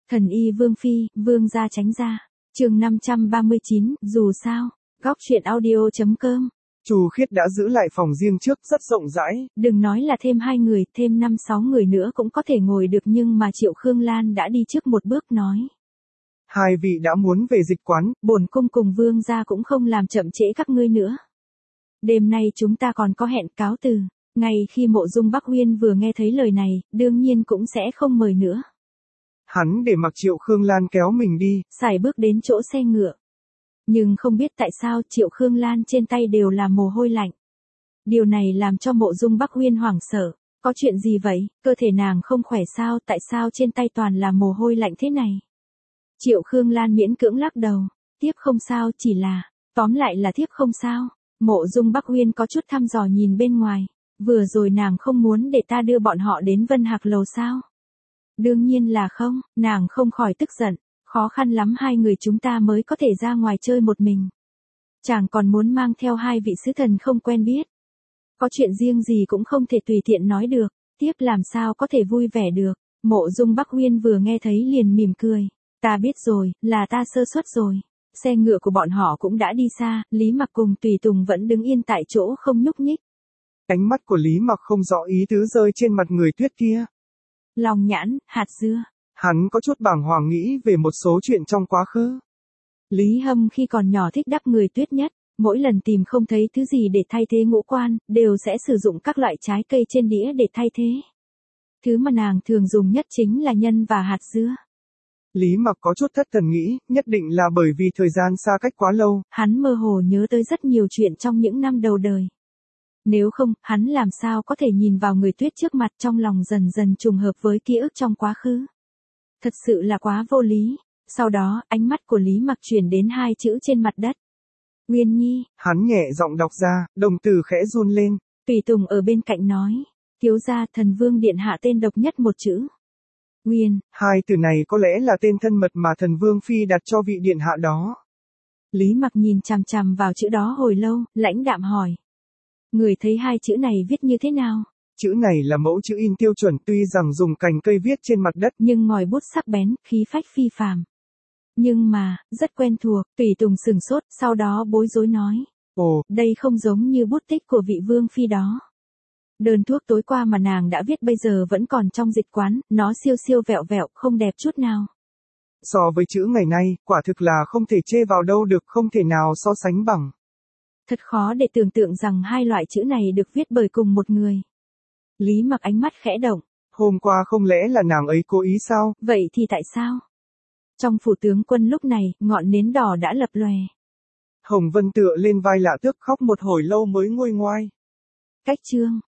Thần y Vương Phi, Vương gia tránh ra. Chương 539, dù sao. Góc truyện audio.com. Chu Khiết đã giữ lại phòng riêng trước rất rộng rãi. Đừng nói là thêm 2 người, thêm 5-6 người nữa cũng có thể ngồi được, nhưng mà Triệu Khương Lan đã đi trước một bước nói. Hai vị đã muốn về dịch quán, Bổn cung cùng Vương gia cũng không làm chậm trễ các ngươi nữa. Đêm nay chúng ta còn có hẹn, cáo từ. Ngay khi Mộ Dung Bắc Uyên vừa nghe thấy lời này, đương nhiên cũng sẽ không mời nữa. Hắn để mặc Triệu Khương Lan kéo mình đi, Sải bước đến chỗ xe ngựa. Nhưng không biết tại sao Triệu Khương Lan trên tay đều là mồ hôi lạnh. Điều này làm cho Mộ Dung Bắc Uyên hoảng sợ. Có chuyện gì vậy, cơ thể nàng không khỏe sao, tại sao trên tay toàn là mồ hôi lạnh thế này? Triệu Khương Lan miễn cưỡng lắc đầu. Tiếp không sao, chỉ là, tóm lại là thiếp không sao. Mộ Dung Bắc Uyên có chút thăm dò nhìn bên ngoài. Vừa rồi nàng không muốn để ta đưa bọn họ đến Vân Hạc Lầu sao? Đương nhiên là không, nàng không khỏi tức giận. Khó khăn lắm 2 người chúng ta mới có thể ra ngoài chơi một mình. Chàng còn muốn mang theo 2 vị sứ thần không quen biết. Có chuyện riêng gì cũng không thể tùy tiện nói được, tiếp làm sao có thể vui vẻ được. Mộ Dung Bắc Uyên vừa nghe thấy liền mỉm cười. Ta biết rồi, là ta sơ suất rồi. Xe ngựa của bọn họ cũng đã đi xa, Lý Mặc cùng Tùy Tùng vẫn đứng yên tại chỗ không nhúc nhích. Ánh mắt của Lý Mặc không rõ ý tứ rơi trên mặt người tuyết kia. Lòng nhãn, hạt dưa. Hắn có chút bàng hoàng nghĩ về một số chuyện trong quá khứ. Lý Hâm khi còn nhỏ thích đắp người tuyết nhất, mỗi lần tìm không thấy thứ gì để thay thế ngũ quan, đều sẽ sử dụng các loại trái cây trên đĩa để thay thế. Thứ mà nàng thường dùng nhất chính là nhân và hạt dưa. Lý Mặc có chút thất thần nghĩ, nhất định là bởi vì thời gian xa cách quá lâu. Hắn mơ hồ nhớ tới rất nhiều chuyện trong những năm đầu đời. Nếu không, hắn làm sao có thể nhìn vào người tuyết trước mặt, trong lòng dần dần trùng hợp với ký ức trong quá khứ. Thật sự là quá vô lý. Sau đó, ánh mắt của Lý Mặc chuyển đến 2 chữ trên mặt đất. Uyên Nhi. Hắn nhẹ giọng đọc ra, đồng tử khẽ run lên. Tùy Tùng ở bên cạnh nói. Thiếu gia, thần vương điện hạ tên độc nhất một chữ. Uyên. 2 từ này có lẽ là tên thân mật mà thần vương phi đặt cho vị điện hạ đó. Lý Mặc nhìn chằm chằm vào chữ đó hồi lâu, lãnh đạm hỏi. Người thấy 2 chữ này viết như thế nào? Chữ này là mẫu chữ in tiêu chuẩn, tuy rằng dùng cành cây viết trên mặt đất, nhưng ngòi bút sắc bén, khí phách phi phàm. Nhưng mà, rất quen thuộc. Tùy Tùng sừng sốt, sau đó bối rối nói. Ồ, đây không giống như bút tích của vị vương phi đó. Đơn thuốc tối qua mà nàng đã viết bây giờ vẫn còn trong dịch quán, nó siêu siêu vẹo vẹo, không đẹp chút nào. So với chữ ngày nay, quả thực là không thể chê vào đâu được, không thể nào so sánh bằng. Thật khó để tưởng tượng rằng 2 loại chữ này được viết bởi cùng một người. Lý Mặc ánh mắt khẽ động. Hôm qua không lẽ là nàng ấy cố ý sao? Vậy thì tại sao? Trong phủ tướng quân lúc này, ngọn nến đỏ đã lập lòe. Hồng Vân tựa lên vai Lạ Tước khóc một hồi lâu mới nguôi ngoai. Cách chương.